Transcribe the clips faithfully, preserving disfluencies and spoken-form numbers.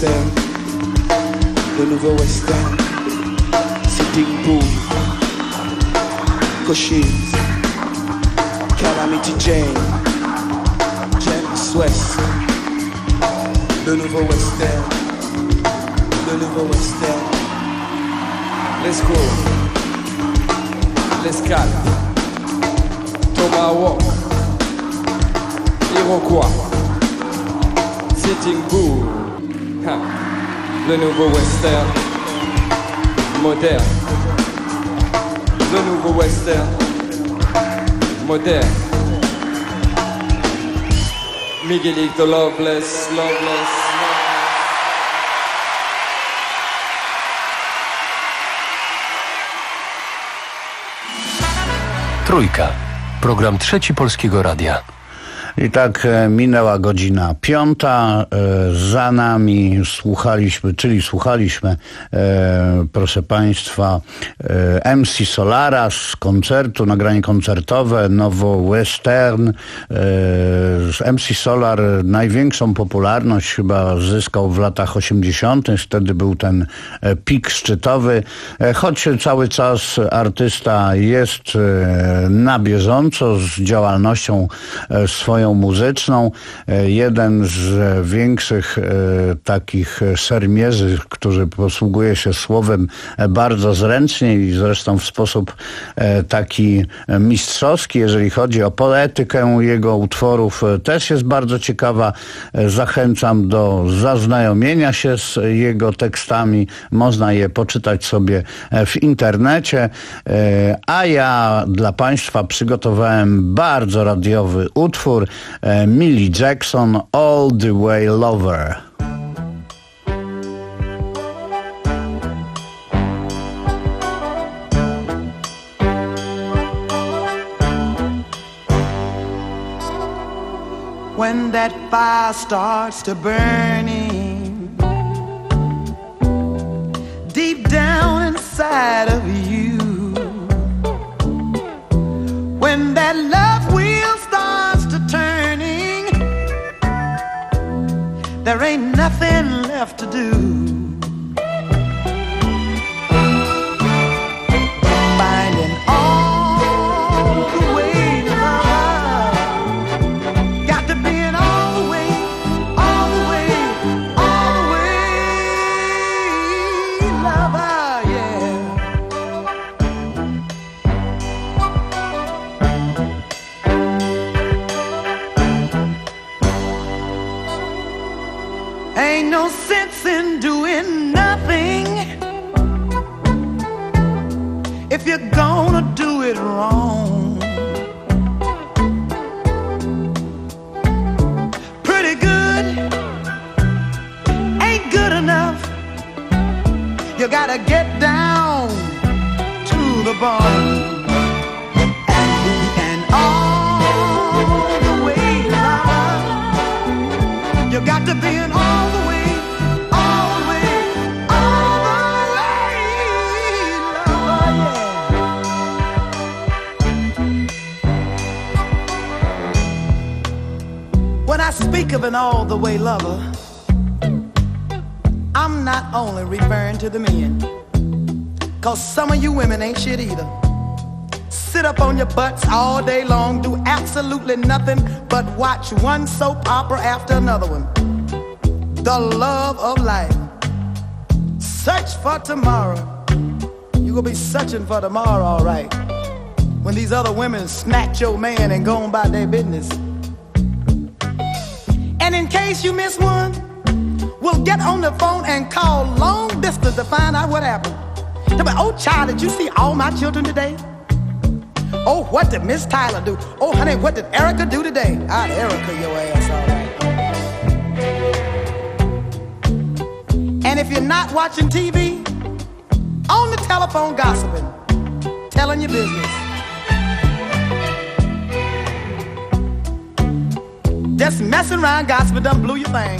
western, le nouveau western, Sitting Bull, Cochise, Calamity Jane, James West, le nouveau western, le nouveau western. Let's go, l'escale, Tomahawk, Iroquois, Sitting Bull, ha. Le nouveau western, moderne. Le nouveau western, moderne. Miguelito Loveless, Loveless. Trójka. Program Trzeci Polskiego Radia. I tak minęła godzina piąta, za nami słuchaliśmy, czyli słuchaliśmy, proszę Państwa, M C Solara z koncertu, nagranie koncertowe, Nowo Western. M C Solar największą popularność chyba zyskał w latach osiemdziesiątych, wtedy był ten pik szczytowy, choć cały czas artysta jest na bieżąco z działalnością swoją muzyczną. Jeden z większych takich szermierzy, który posługuje się słowem bardzo zręcznie i zresztą w sposób taki mistrzowski, jeżeli chodzi o poetykę jego utworów, też jest bardzo ciekawa. Zachęcam do zaznajomienia się z jego tekstami. Można je poczytać sobie w internecie. A ja dla Państwa przygotowałem bardzo radiowy utwór Millie Jackson, All the Way Lover. When that fire starts to burning deep down inside of you, when that love wheel starts to turning, there ain't nothing left to do. Finding all the way love, got to be an all the way, all the way, all the way lover, yeah. Ain't no sense in doing nothing if you're gonna do it wrong. Pretty good ain't good enough. You gotta get down to the bone and be an all the way love. You got to be an all the way, all the way, all the way lover, yeah. When I speak of an all the way lover, I'm not only referring to the men, 'cause some of you women ain't shit either. Sit up on your butts all day long, do absolutely nothing but watch one soap opera after another one. The love of life. Search for tomorrow. You gonna be searching for tomorrow, all right, when these other women snatch your man and go on about their business. And in case you miss one, we'll get on the phone and call long distance to find out what happened. They'll be, oh child, did you see all my children today? Oh, what did Miss Tyler do? Oh, honey, what did Erica do today? Ah, Erica, your ass, all right. And if you're not watching T V, on the telephone gossiping, telling your business. Just messing around gossiping done blew your thing.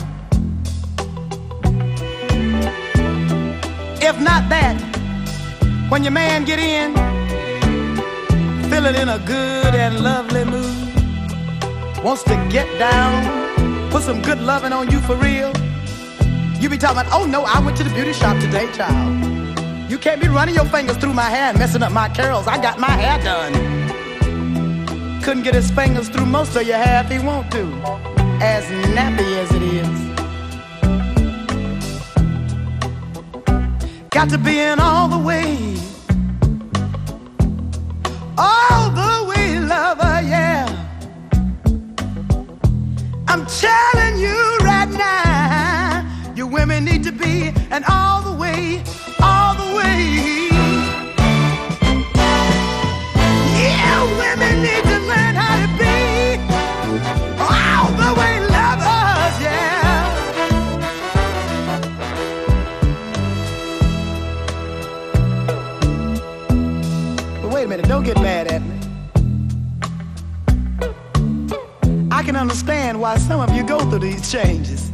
If not that, when your man get in, feeling in a good and lovely mood, wants to get down, put some good loving on you for real, You be talking about, oh no, I went to the beauty shop today, child. You can't be running your fingers through my hair and messing up my curls. I got my hair done. Couldn't get his fingers through most of your hair if he want to, as nappy as it is. Got to be in all the way, all the way, lover, yeah. I'm telling you right now, you women need to be an all the way, all the way. Yeah, women need to learn how to be all the way lovers, yeah. But wait a minute, don't get mad at me. I can understand why some of you go through these changes.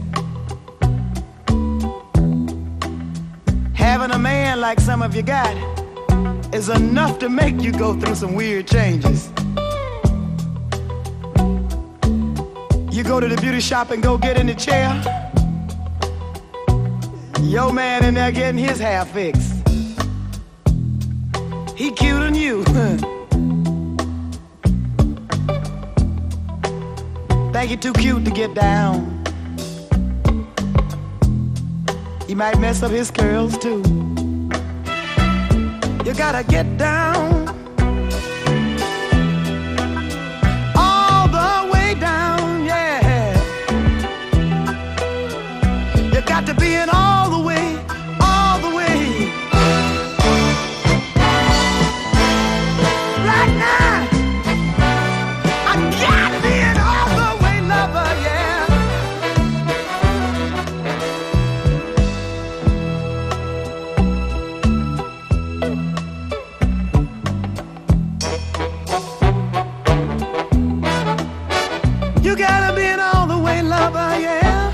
Having a man like some of you got is enough to make you go through some weird changes. You go to the beauty shop and go get in the chair. Your man in there getting his hair fixed. He cute than you. Think he too cute to get down. He might mess up his curls too. You gotta get down, all the way down, yeah. You got to be in all the way, all the way. Right now, I gotta be in all the way, lover, yeah. You gotta be an all the way lover, yeah.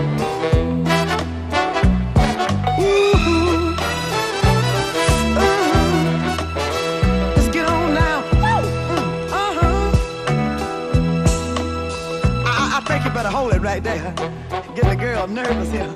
Ooh, ooh. Let's get on now. Uh-huh. I, I think you better hold it right there. Get the girl nervous here.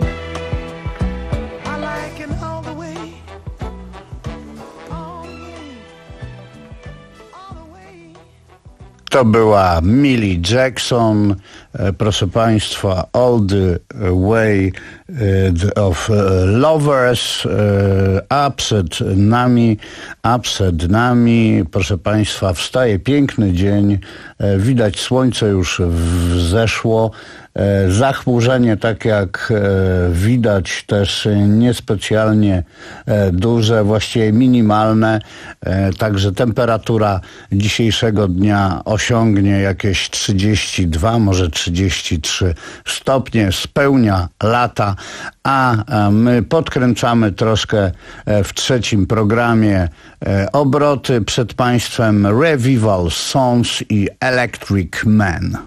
I like it all the way. All the way. All the way. To była Millie Jackson, e, proszę Państwa, All the Way e, of Lovers, e, Przed nami, a przed nami, proszę Państwa, wstaje piękny dzień, e, widać słońce już wzeszło, e, zachmurzenie, tak jak e, widać, też niespecjalnie e, duże, właściwie minimalne, e, także temperatura dzisiejszego dnia osiągnie jakieś trzydzieści dwa, może trzydzieści trzy stopnie, spełnia lata, a my podkręcamy troszkę w trzecim programie obroty. Przed Państwem Revival Sons i Electric Man.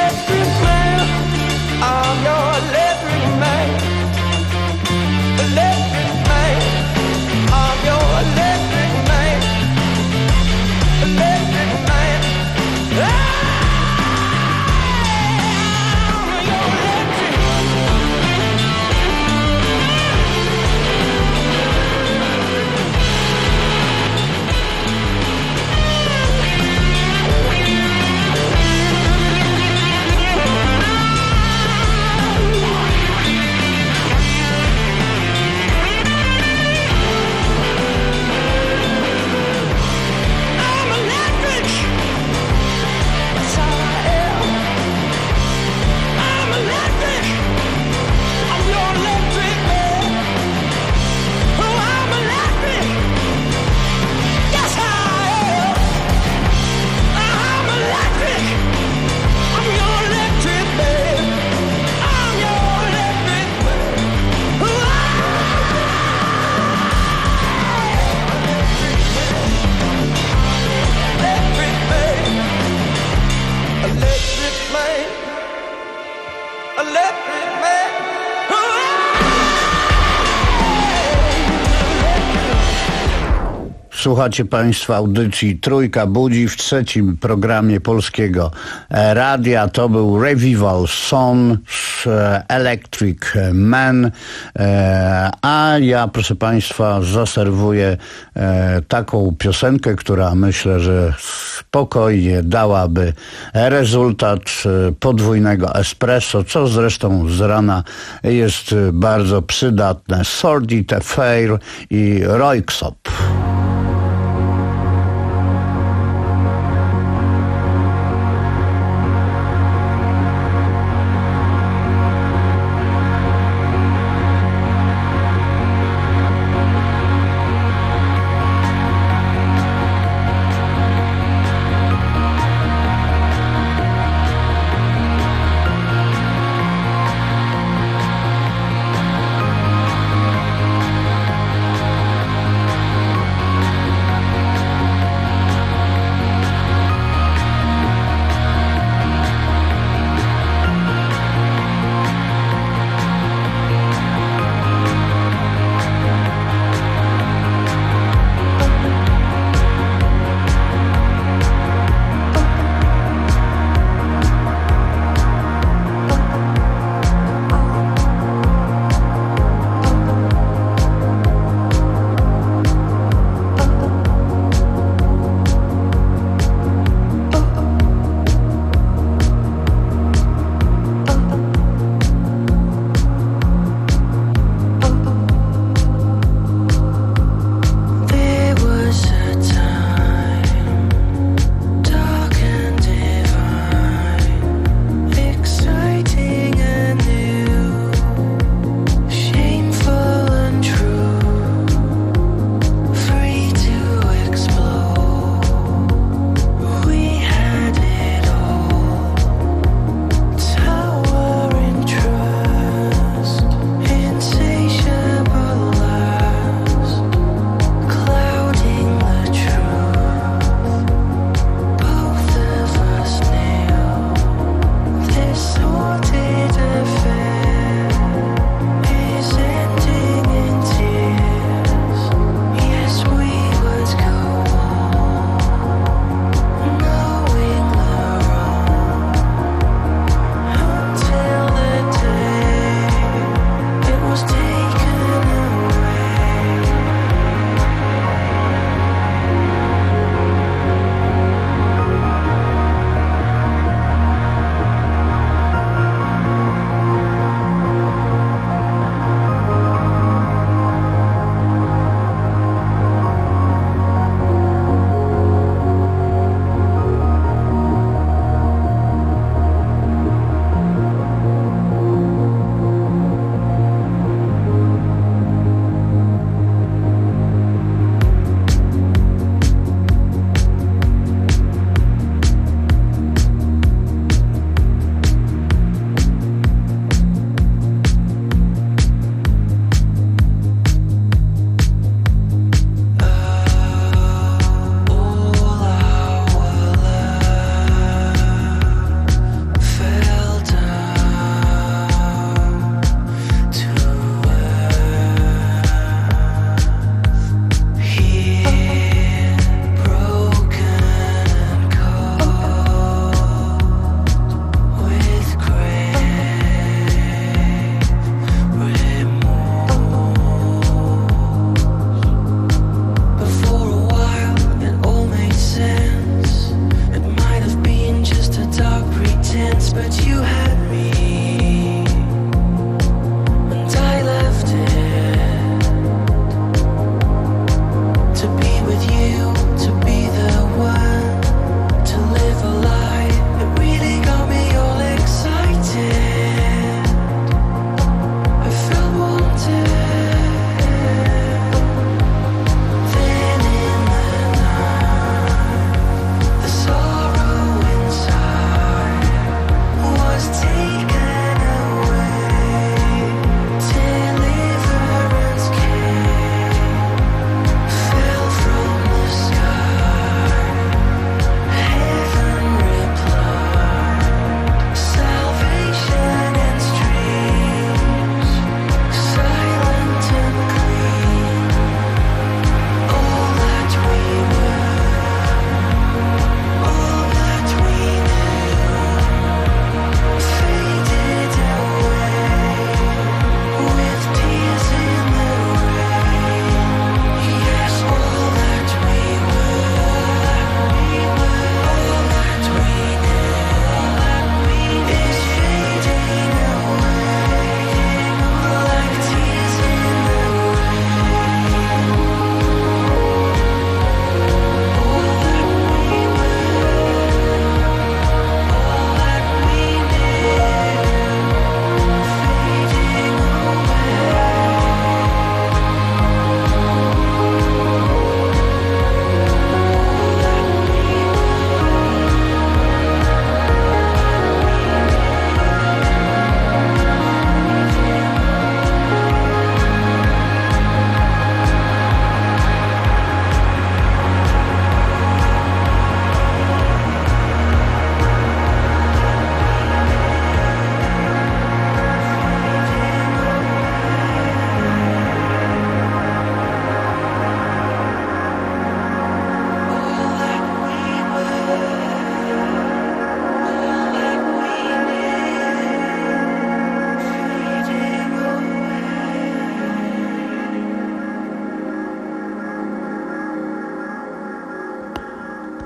electric man. I'm your electric man. Electric man. I'm your electric man. Electric man. I'm your electric. I'm electric. That's how I am. I'm electric. I'm your electric man. Oh, I'm electric. That's how I am. I'm electric. I'm your electric man. I'm your electric man. Oh, electric man. Electric man. Electric man. Słuchacie Państwa audycji Trójka Budzi w trzecim programie Polskiego Radia. To był Revival Song z Electric Man. A ja, proszę Państwa, zaserwuję taką piosenkę, która myślę, że spokojnie dałaby rezultat podwójnego espresso, co zresztą z rana jest bardzo przydatne. Sordid Affair i Röyksopp.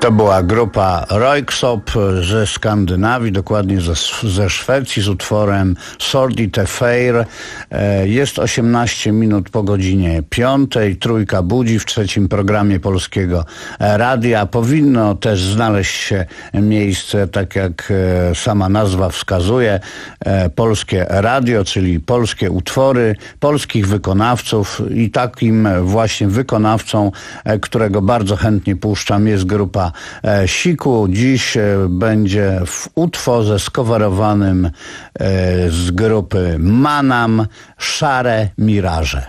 To była grupa Röyksopp ze Skandynawii, dokładnie ze, ze Szwecji, z utworem Sordid Affair. Jest osiemnaście minut po godzinie piątej. Trójka budzi w trzecim programie Polskiego Radia. Powinno też znaleźć się miejsce, tak jak sama nazwa wskazuje, Polskie Radio, czyli polskie utwory polskich wykonawców, i takim właśnie wykonawcą, którego bardzo chętnie puszczam, jest grupa Siku. Dziś będzie w utworze skowarowanym z grupy Manam Szare Miraże.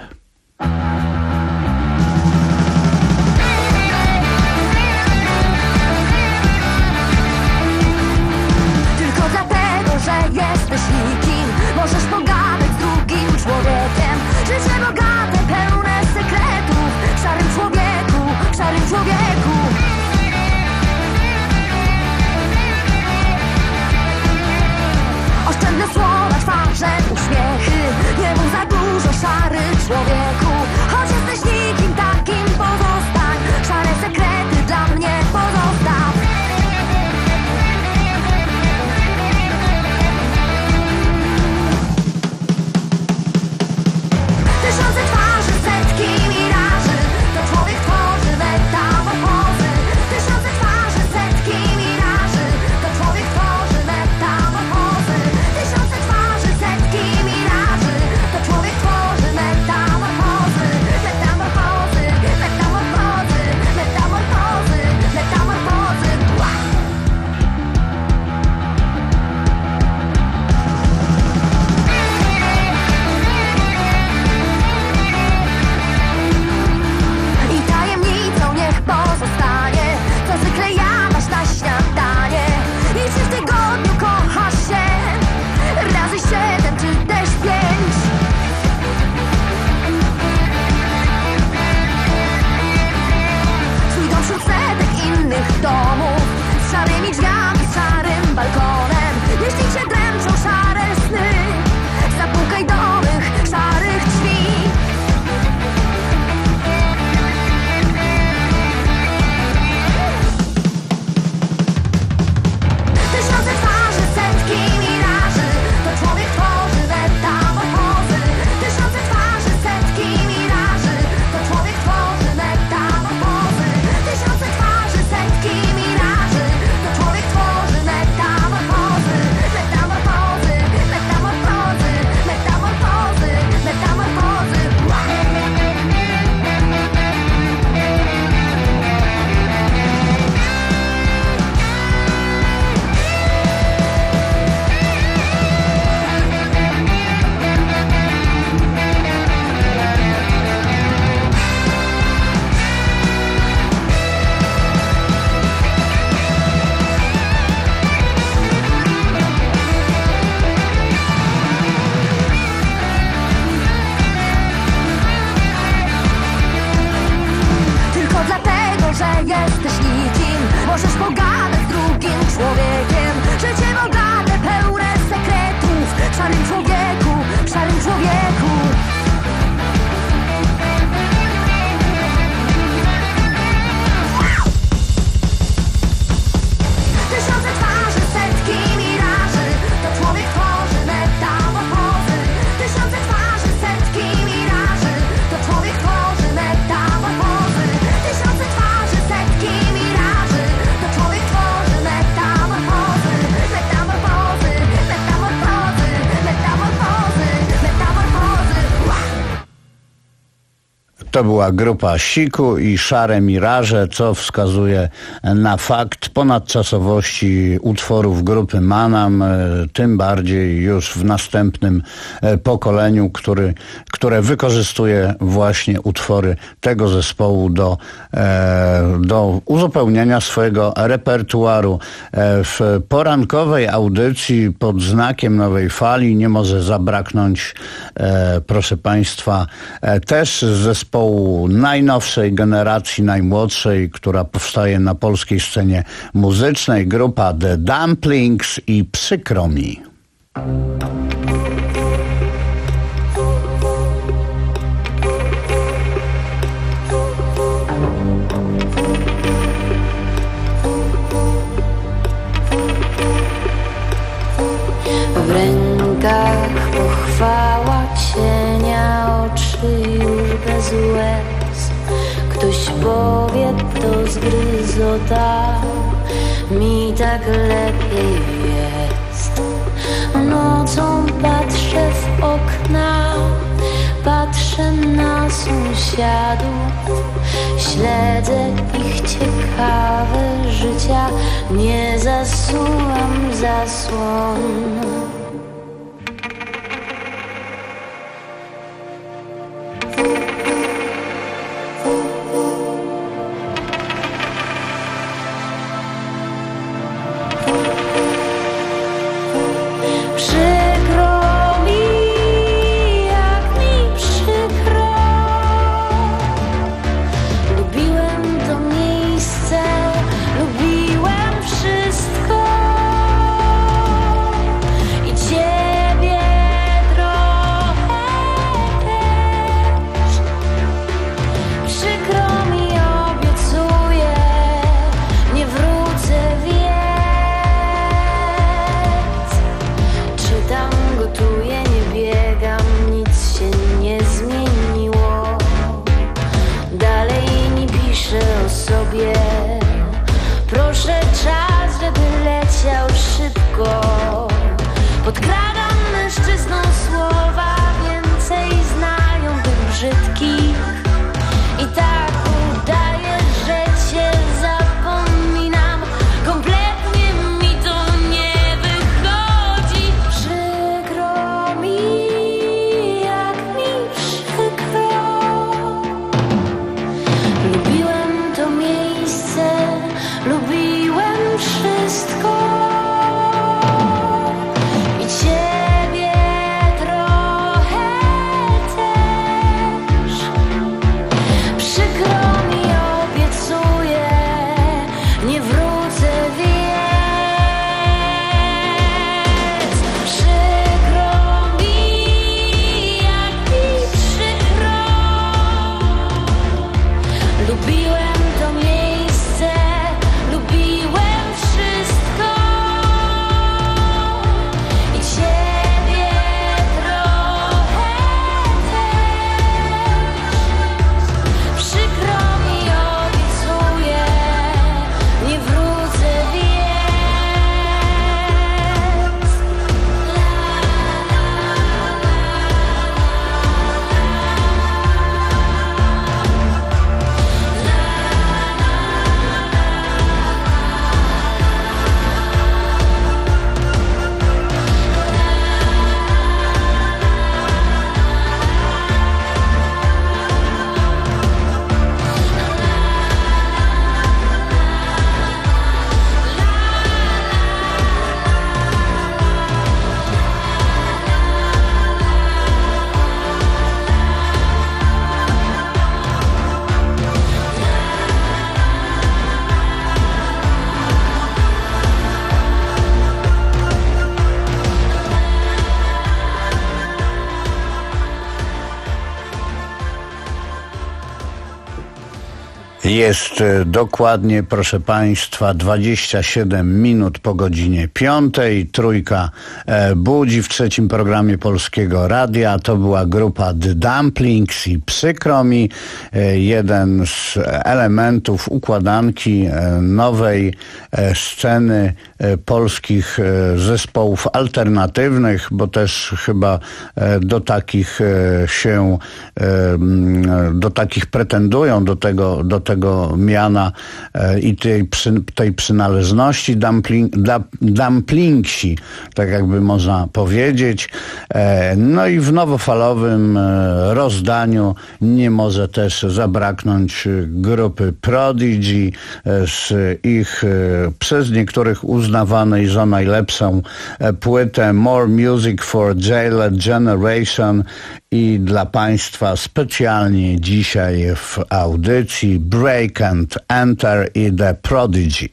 Tylko dlatego, że jesteś nikim, możesz pogadać z drugim człowiekiem. Życie bogate, pełne sekretów, w szarym człowieku, w szarym człowieku. Oszczędne słowa, twarze, uśmiechy, nie mów za dużo, szary człowieku. Choć jesteś nikim takim, pozostań, szare sekrety dla mnie pozostaw. Tysiące twarzy, setki miraży, to człowiek tworzy metamorfozy. Tysiące twarzy, setki miraży, to człowiek tworzy metamorfozy. Tysiące twarzy, setki miraży, to człowiek tworzy metamorfozy. Metamorfozy, metamorfozy, metamorfozy, metamorfozy. Ła! I tajemnicą niech pozostanie, co zwykle jadasz na śniadanie. I czy w tygodniu kochasz się razy siedem czy też pięć? Swój dom wśród setek innych domów, z szarymi drzwiami, z szarym balkonem. Jeśli cię dręczą szare sny, zapukaj do mych szarych drzwi. Tysiące twarzy, setki miraży, to człowiek tworzy metamorfozy. Tysiące twarzy, setki miraży, to człowiek tworzy metamorfozy. Tysiące twarzy, setki miraży, to człowiek tworzy metamorfozy. Metamorfozy, metamorfozy, metamorfozy, metamorfozy. Tylko dlatego, że jesteś nikim, możesz pogadać z drugim człowiekiem. Życie bogate, pełne sekretów, w szarym człowieku, w szarym człowieku. Tysiące twarzy, setki miraży, to człowiek tworzy metamorfozy. Tysiące twarzy, setki miraży, to człowiek tworzy metamorfozy. Tysiące twarzy, setki miraży, to człowiek tworzy metamorfozy. Metamorfozy, metamorfozy, metamorfozy, metamorfozy. Ła! To była grupa Siku i Szare Miraże, co wskazuje na fakt ponadczasowości utworów grupy Manam, tym bardziej już w następnym pokoleniu, który, które wykorzystuje właśnie utwory tego zespołu do, do uzupełnienia swojego repertuaru. W porankowej audycji pod znakiem Nowej Fali nie może zabraknąć, proszę Państwa, też zespołu najnowszej generacji, najmłodszej, która powstaje na polskiej scenie muzycznej, grupa The Dumplings i Przykro mi. w rękach pochwała cienia, oczy już bez łez. Ktoś powie, to zgryzota, mi tak lepiej jest. Nocą patrzę w okna, patrzę na sąsiadów, śledzę ich ciekawe życia, nie zasuwam zasłon. Proszę czas, żeby leciał szybko. Podkradam mężczyznom słowa, więcej znają tych brzydkich. I tak udaję, że cię zapominam. Kompletnie mi to nie wychodzi. Przykro mi, jak mi przykro. Lubiłem to miejsce, lubiłem wszystko i ciebie trochę też. Przykro mi, obiecuję, nie wrócę, więc przykro mi, jak mi przykro. Lubiłem to miejsce, lubiłem wszystko i ciebie trochę też. Przykro mi, obiecuję, nie wrócę, więc Jest e, dokładnie, proszę Państwa, dwadzieścia siedem minut po godzinie piątej. Trójka e, budzi w trzecim programie Polskiego Radia. To była grupa The Dumplings i przykro mi, e, jeden z elementów układanki e, nowej e, sceny e, polskich e, zespołów alternatywnych, bo też chyba e, do takich e, się, e, do takich pretendują, do tego, do tego miana e, i tej, przy, tej przynależności dumpling, da, dumplingsi, tak jakby można powiedzieć. E, no i w nowofalowym e, rozdaniu nie może też zabraknąć grupy Prodigy e, z ich e, przez niektórych uznawanej za najlepszą e, płytę More Music for Jailed Generation i dla Państwa specjalnie dzisiaj w audycji Break and Enter i The Prodigy.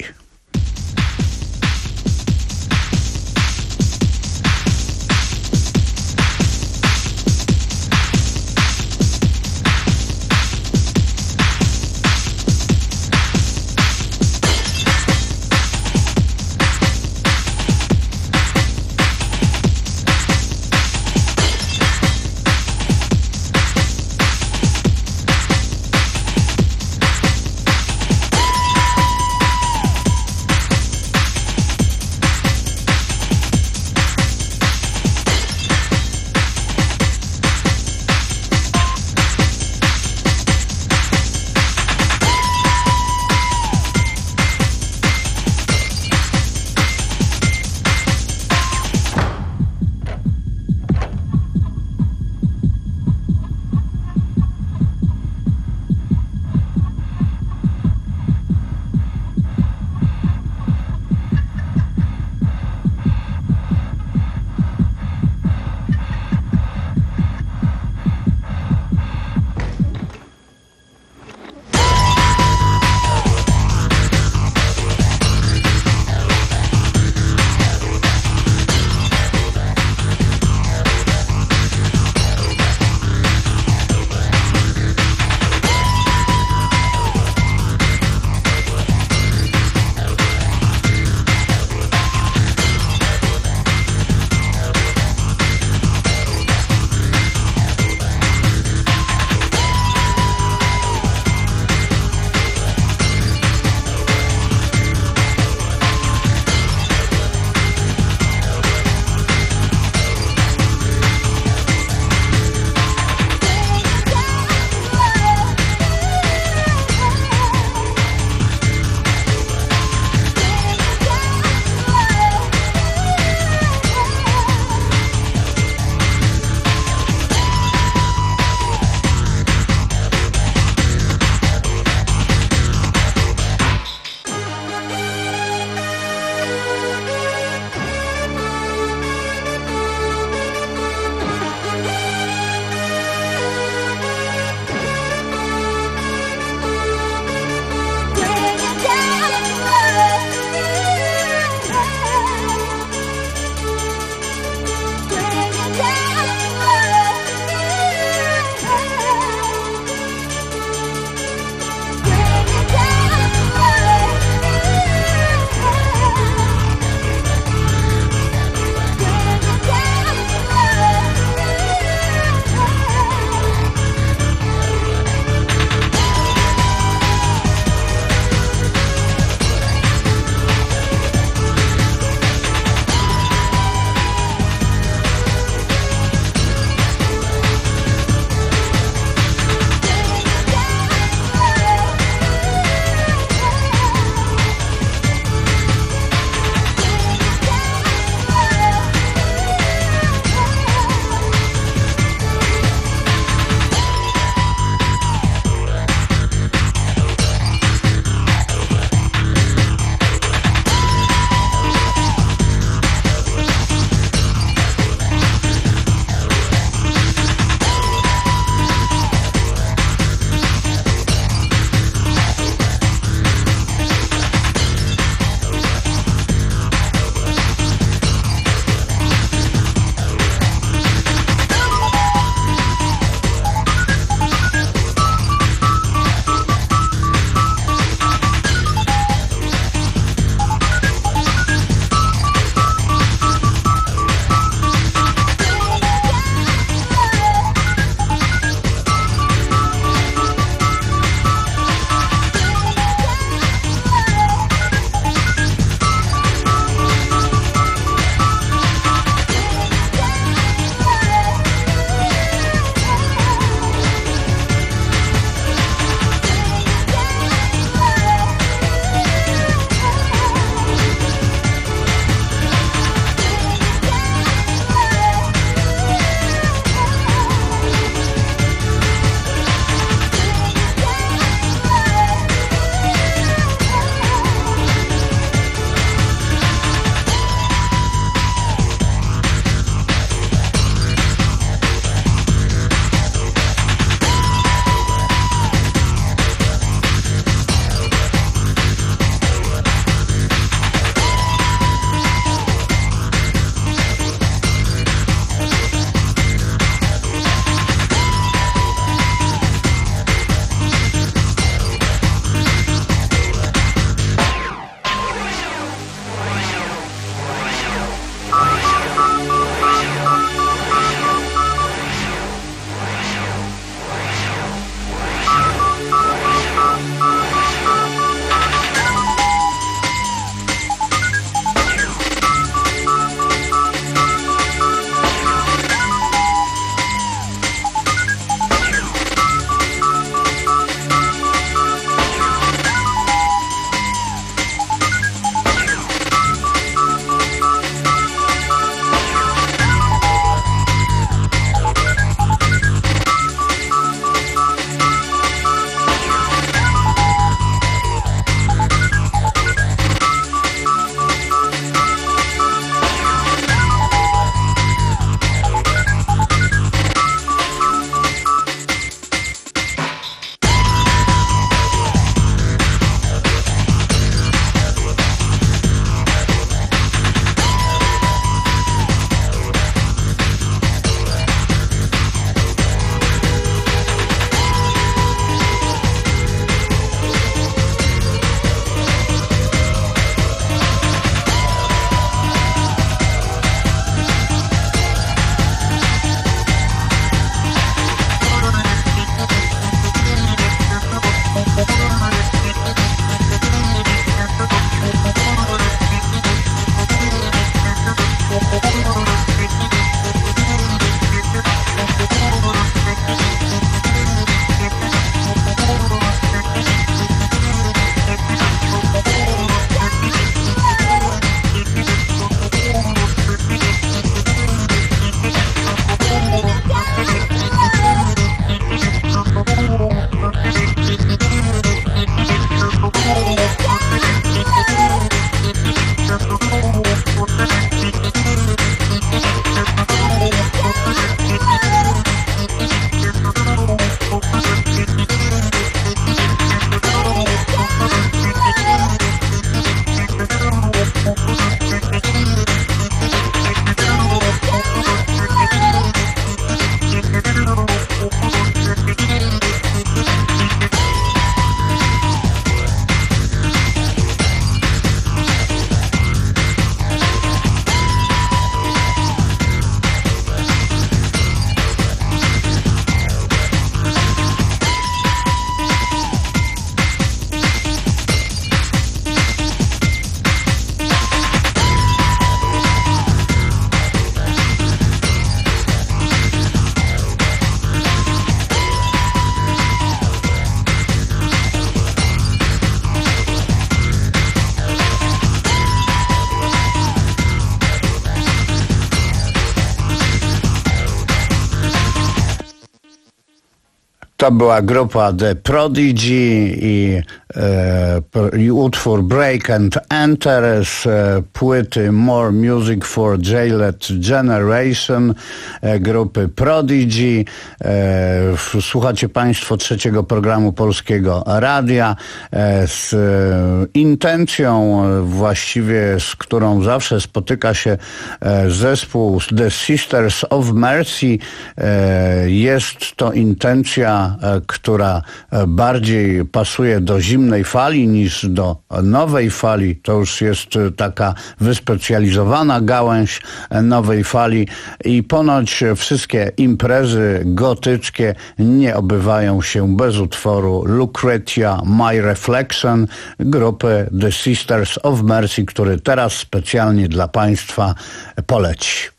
To była grupa The Prodigy i, e, i utwór Break and Enter z e, płyty More Music for Jailed Generation e, grupy Prodigy. E, słuchacie Państwo trzeciego programu Polskiego Radia e, z e, intencją e, właściwie, z którą zawsze spotyka się e, zespół The Sisters of Mercy. E, jest to intencja, która bardziej pasuje do zimnej fali niż do nowej fali. To już jest taka wyspecjalizowana gałęź nowej fali i ponoć wszystkie imprezy gotyckie nie obywają się bez utworu Lucretia My Reflection grupy The Sisters of Mercy, który teraz specjalnie dla Państwa poleci.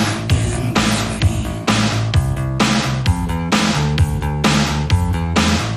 Between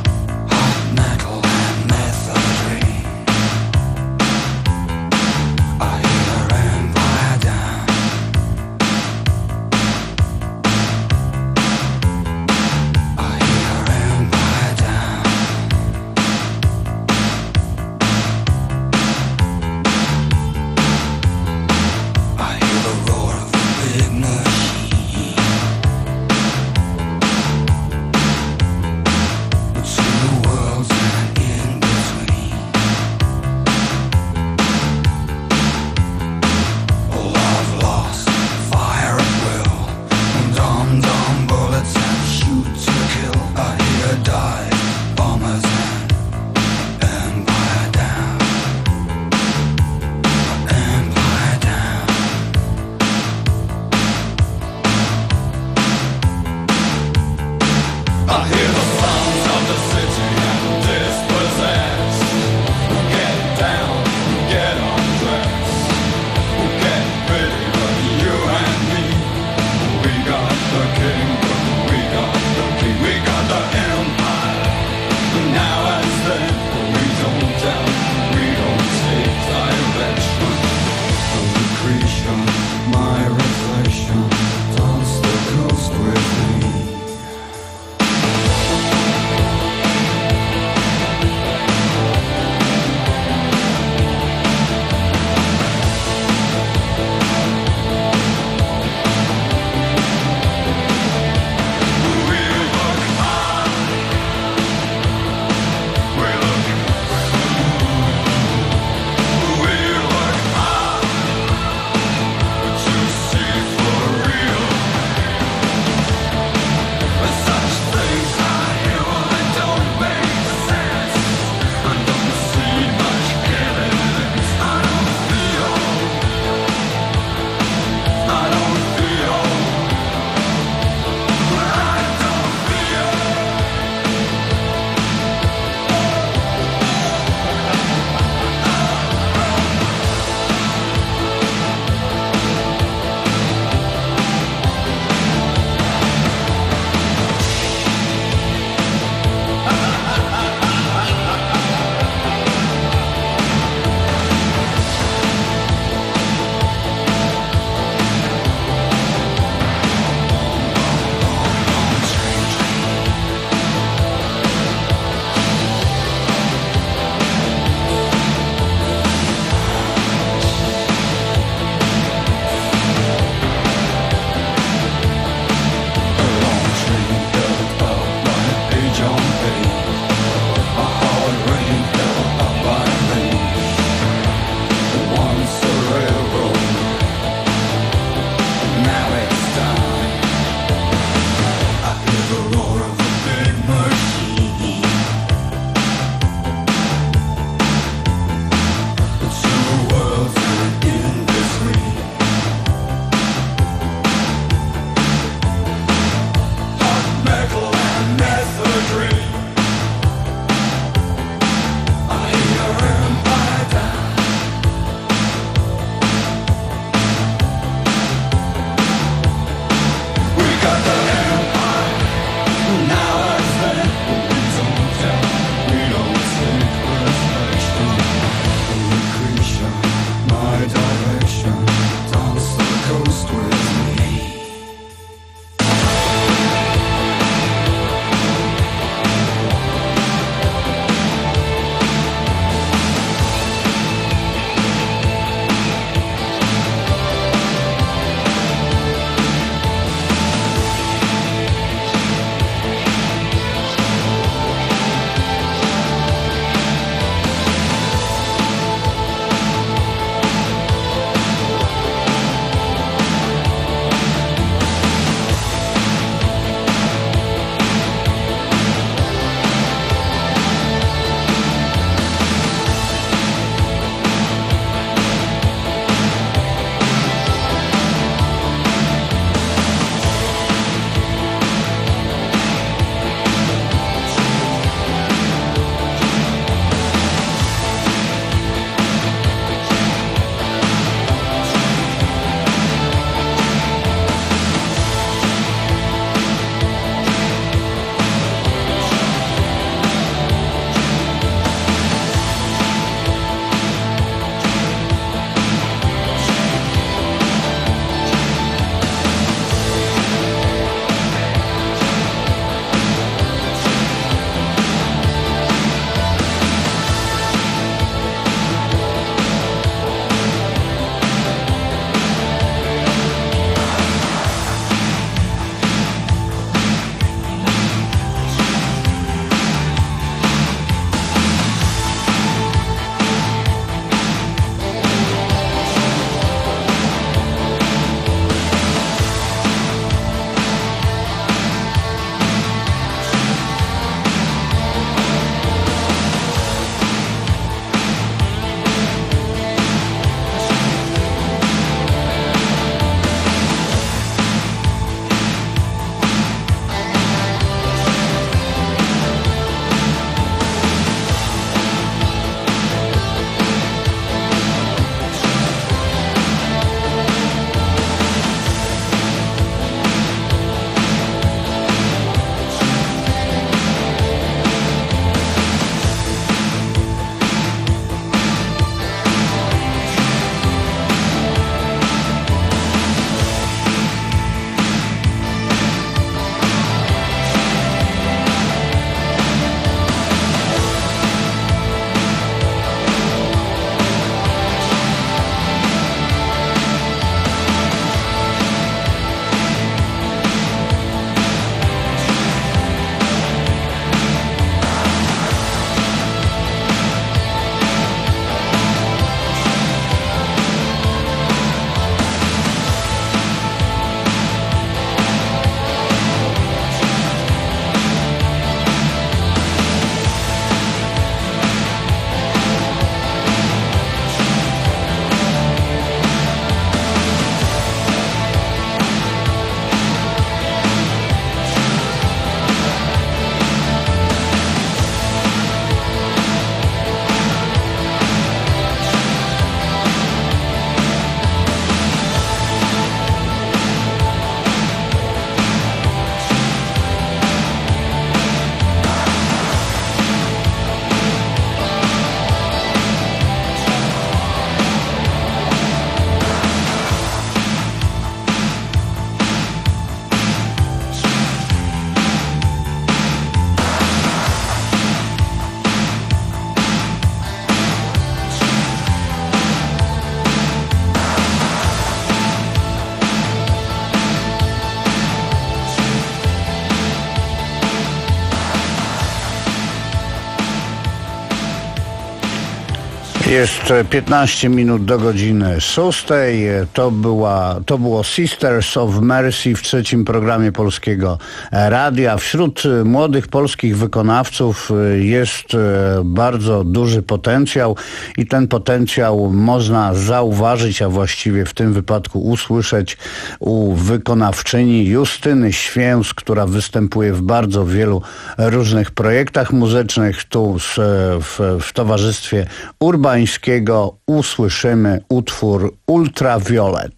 Jest piętnaście minut do godziny szóstej. To, była, to było Sisters of Mercy w trzecim programie Polskiego Radia. Wśród młodych polskich wykonawców jest bardzo duży potencjał i ten potencjał można zauważyć, a właściwie w tym wypadku usłyszeć u wykonawczyni Justyny Święs, która występuje w bardzo wielu różnych projektach muzycznych. Tu z, w, w towarzystwie Urbańskiego usłyszymy utwór Ultraviolet.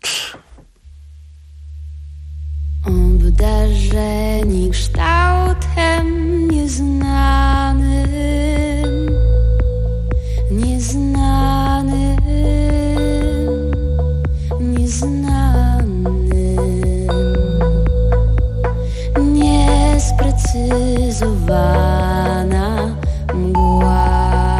Obdarzeni kształtem nieznanym, nieznanym, nieznanym, niesprecyzowana mgła.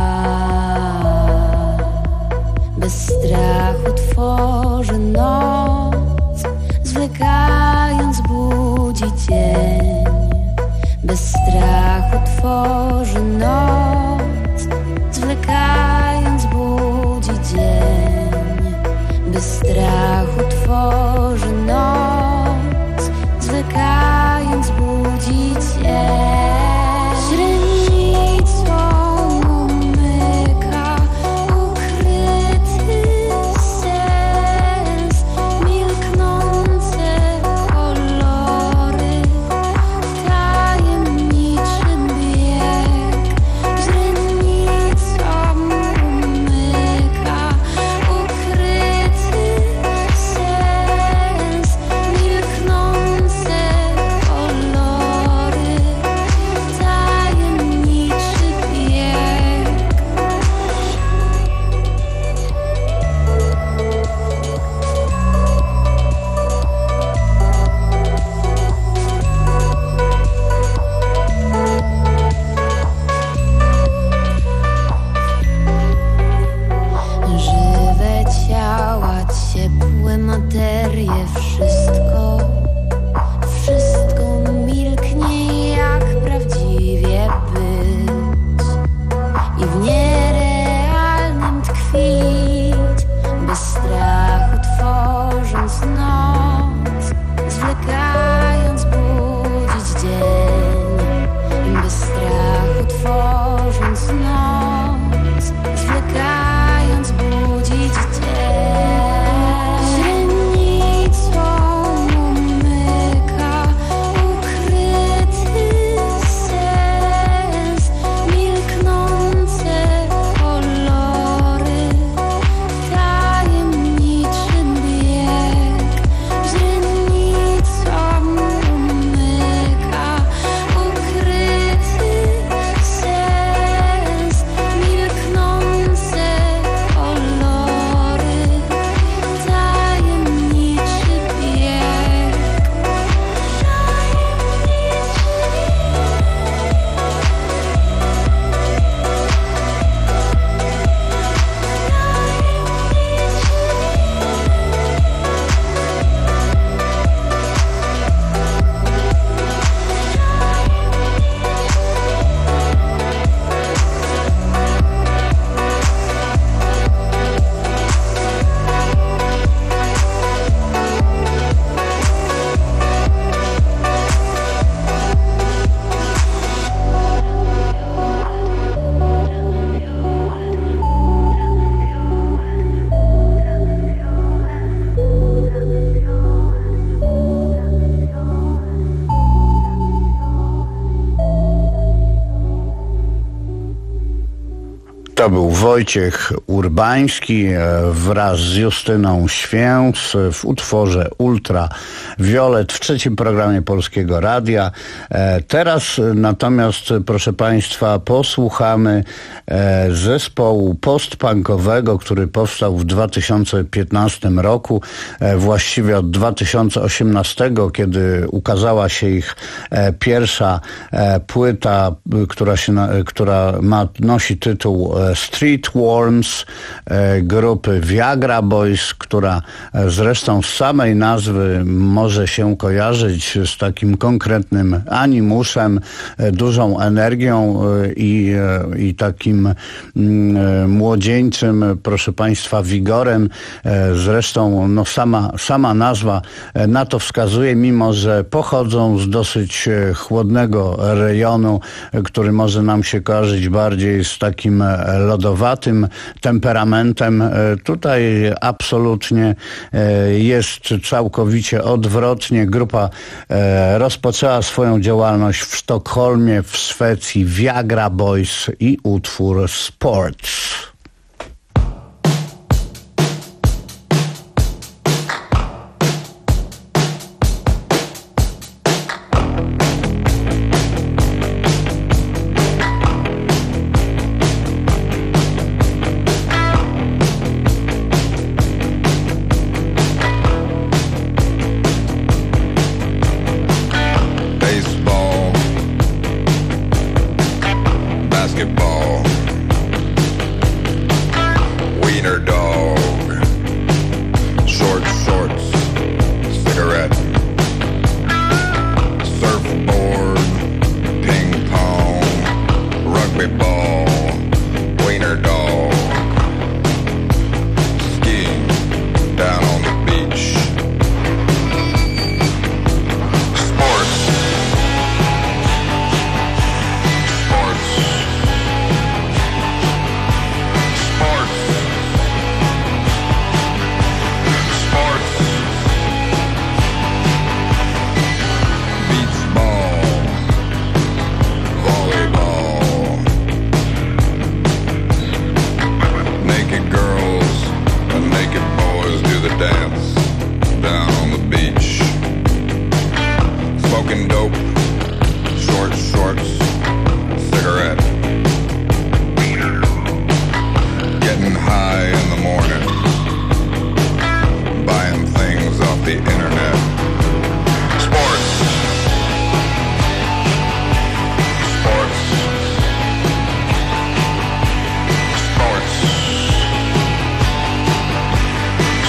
Bez strachu tworzy noc, zwlekając budzi dzień. Bez strachu tworzy noc, zwlekając budzi dzień. Bez strachu tworzy noc, zwlekając budzi dzień. Źrenicą umyka ukryty sens, milknące kolory w tajemniczym bieg. Źrenicą umyka ukryty sens, milknące kolory w tajemniczy bieg. Żywe ciała, ciepłe materie, wszystko, wszystko milknie jak prawdziwie być i w nierealnym tkwić, bez strachu tworząc noc, zwlekając budzić dzień, bez strachu tworząc noc, zwlekając budzić dzień. Źrenicą umyka ukryty sens, milknące kolory w tajemniczym bieg. Źrenicą umyka ukryty sens, milknące kolory w tajemniczy bieg. To był Wojciech Urbański wraz z Justyną Święs w utworze Ultraviolet w trzecim programie Polskiego Radia. Teraz natomiast, proszę Państwa, posłuchamy zespołu postpunkowego, który powstał w dwa tysiące piętnastym roku, właściwie od dwa tysiące osiemnastego, kiedy ukazała się ich pierwsza płyta, która, się, która ma, nosi tytuł Street Worms grupy Viagra Boys, która zresztą z samej nazwy może się kojarzyć z takim konkretnym animuszem, dużą energią i, i takim młodzieńczym, proszę Państwa, wigorem. Zresztą no sama, sama nazwa na to wskazuje, mimo że pochodzą z dosyć chłodnego rejonu, który może nam się kojarzyć bardziej z takim lodowatym temperamentem. Tutaj absolutnie jest całkowicie odwrotnie. Grupa rozpoczęła swoją działalność w Sztokholmie, w Szwecji, Viagra Boys i utwór Sports.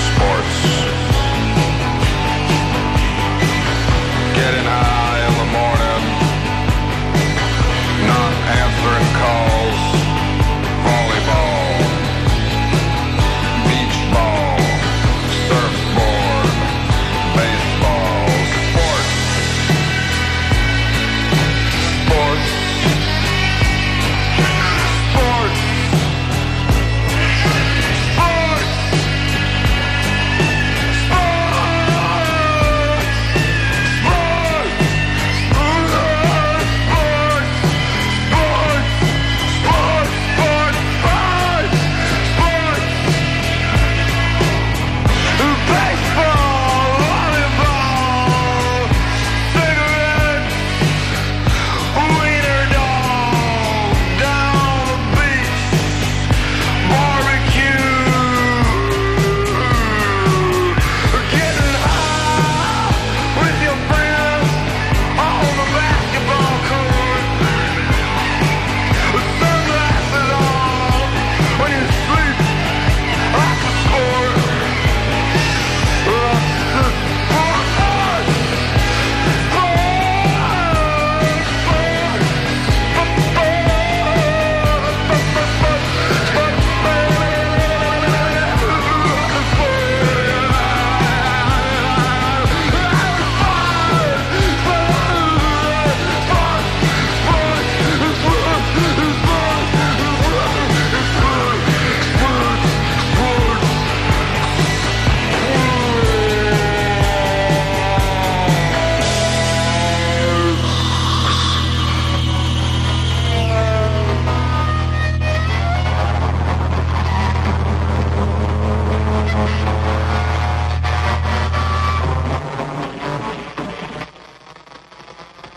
Getting high in the morning.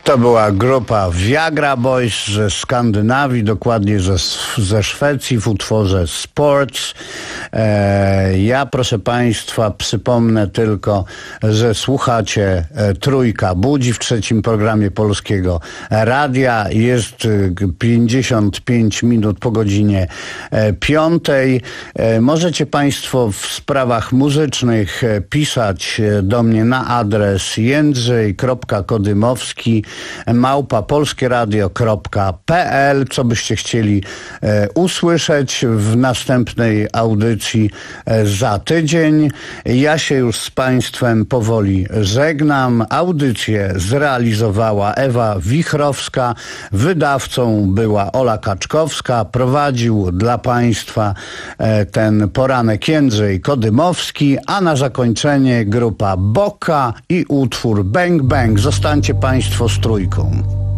To była grupa Viagra Boys ze Skandynawii, dokładnie ze, ze Szwecji w utworze Sports. E, ja, proszę Państwa, przypomnę tylko, że słuchacie e, Trójka Budzi w trzecim programie Polskiego Radia. Jest e, pięćdziesiąt pięć minut po godzinie e, piątej. E, możecie Państwo w sprawach muzycznych e, pisać e, do mnie na adres jędrzej kropka kodymowski małpa polskieradio kropka p l, co byście chcieli e, usłyszeć w następnej audycji e, za tydzień. Ja się już z Państwem powoli żegnam. Audycję zrealizowała Ewa Wichrowska, wydawcą była Ola Kaczkowska, prowadził dla Państwa e, ten poranek Jędrzej Kodymowski, a na zakończenie grupa Boka i utwór Bang Bang. Zostańcie Państwo z Trójką.